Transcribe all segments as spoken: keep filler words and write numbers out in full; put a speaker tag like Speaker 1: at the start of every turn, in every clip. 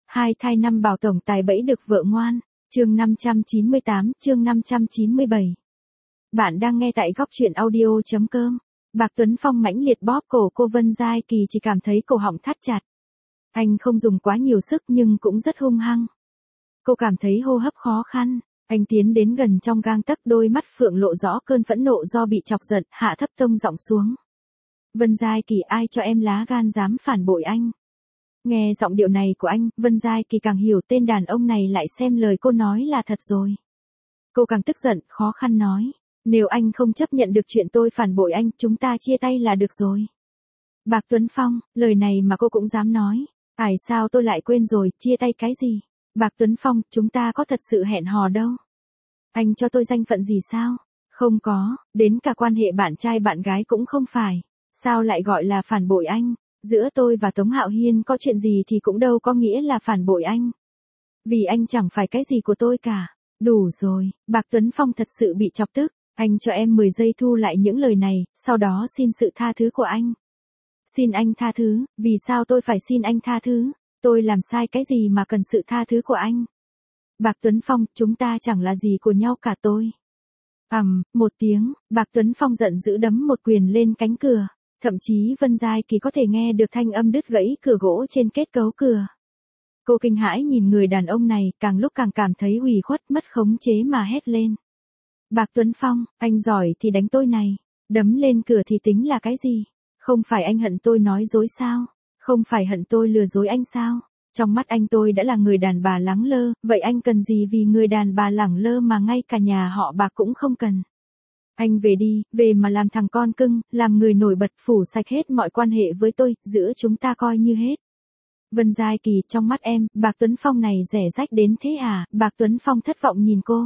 Speaker 1: Hai thai năm bảo tổng tài bẫy được vợ ngoan. Chương năm trăm chín mươi tám, chương năm trăm chín mươi bảy. Bạn đang nghe tại góc truyện audio chấm com. Bạc Tuấn Phong mãnh liệt bóp cổ cô Vân Giai Kỳ, chỉ cảm thấy cổ họng thắt chặt. Anh không dùng quá nhiều sức nhưng cũng rất hung hăng. Cô cảm thấy hô hấp khó khăn. Anh tiến đến gần trong gang tấc, đôi mắt phượng lộ rõ cơn phẫn nộ do bị chọc giận, hạ thấp tông giọng xuống. Vân Giai Kỳ, ai cho em lá gan dám phản bội anh? Nghe giọng điệu này của anh, Vân Giai Kỳ càng hiểu tên đàn ông này lại xem lời cô nói là thật rồi. Cô càng tức giận, khó khăn nói. Nếu anh không chấp nhận được chuyện tôi phản bội anh, chúng ta chia tay là được rồi. Bạc Tuấn Phong, lời này mà cô cũng dám nói. Tại sao tôi lại quên rồi, chia tay cái gì? Bạc Tuấn Phong, chúng ta có thật sự hẹn hò đâu. Anh cho tôi danh phận gì sao? Không có, đến cả quan hệ bạn trai bạn gái cũng không phải. Sao lại gọi là phản bội anh? Giữa tôi và Tống Hạo Hiên có chuyện gì thì cũng đâu có nghĩa là phản bội anh. Vì anh chẳng phải cái gì của tôi cả. Đủ rồi, Bạc Tuấn Phong thật sự bị chọc tức. Anh cho em mười giây thu lại những lời này, sau đó xin sự tha thứ của anh. Xin anh tha thứ, vì sao tôi phải xin anh tha thứ? Tôi làm sai cái gì mà cần sự tha thứ của anh? Bạc Tuấn Phong, chúng ta chẳng là gì của nhau cả tôi. Ầm, um, một tiếng, Bạc Tuấn Phong giận dữ đấm một quyền lên cánh cửa. Thậm chí Vân Giai Kỳ có thể nghe được thanh âm đứt gãy cửa gỗ trên kết cấu cửa. Cô kinh hãi nhìn người đàn ông này, càng lúc càng cảm thấy ủy khuất, mất khống chế mà hét lên. Bạc Tuấn Phong, anh giỏi thì đánh tôi này, đấm lên cửa thì tính là cái gì? Không phải anh hận tôi nói dối sao? Không phải hận tôi lừa dối anh sao? Trong mắt anh tôi đã là người đàn bà lẳng lơ, vậy anh cần gì vì người đàn bà lẳng lơ mà ngay cả nhà họ Bạc cũng không cần? Anh về đi, về mà làm thằng con cưng, làm người nổi bật, phủ sạch hết mọi quan hệ với tôi, giữa chúng ta coi như hết. Vân Giai Kỳ, trong mắt em, Bạc Tuấn Phong này rẻ rách đến thế à? Bạc Tuấn Phong thất vọng nhìn cô.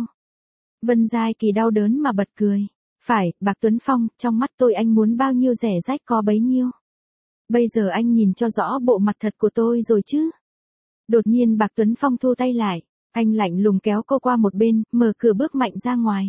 Speaker 1: Vân Giai Kỳ đau đớn mà bật cười. Phải, Bạc Tuấn Phong, trong mắt tôi anh muốn bao nhiêu rẻ rách có bấy nhiêu. Bây giờ anh nhìn cho rõ bộ mặt thật của tôi rồi chứ. Đột nhiên Bạc Tuấn Phong thu tay lại. Anh lạnh lùng kéo cô qua một bên, mở cửa bước mạnh ra ngoài.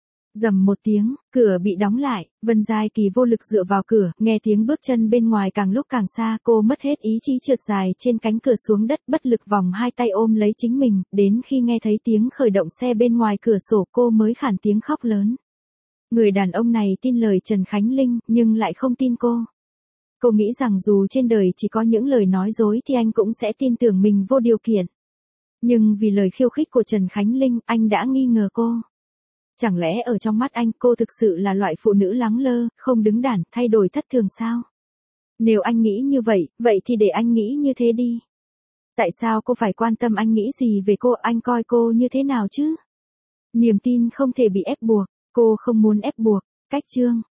Speaker 1: Rầm một tiếng, cửa bị đóng lại, Vân Giai Kỳ vô lực dựa vào cửa, nghe tiếng bước chân bên ngoài càng lúc càng xa, cô mất hết ý chí trượt dài trên cánh cửa xuống đất, bất lực vòng hai tay ôm lấy chính mình, đến khi nghe thấy tiếng khởi động xe bên ngoài cửa sổ cô mới khản tiếng khóc lớn. Người đàn ông này tin lời Trần Khánh Linh, nhưng lại không tin cô. Cô nghĩ rằng dù trên đời chỉ có những lời nói dối thì anh cũng sẽ tin tưởng mình vô điều kiện. Nhưng vì lời khiêu khích của Trần Khánh Linh, anh đã nghi ngờ cô. Chẳng lẽ ở trong mắt anh cô thực sự là loại phụ nữ lẳng lơ, không đứng đắn, thay đổi thất thường sao? Nếu anh nghĩ như vậy, vậy thì để anh nghĩ như thế đi. Tại sao cô phải quan tâm anh nghĩ gì về cô, anh coi cô như thế nào chứ? Niềm tin không thể bị ép buộc, cô không muốn ép buộc. Cách chương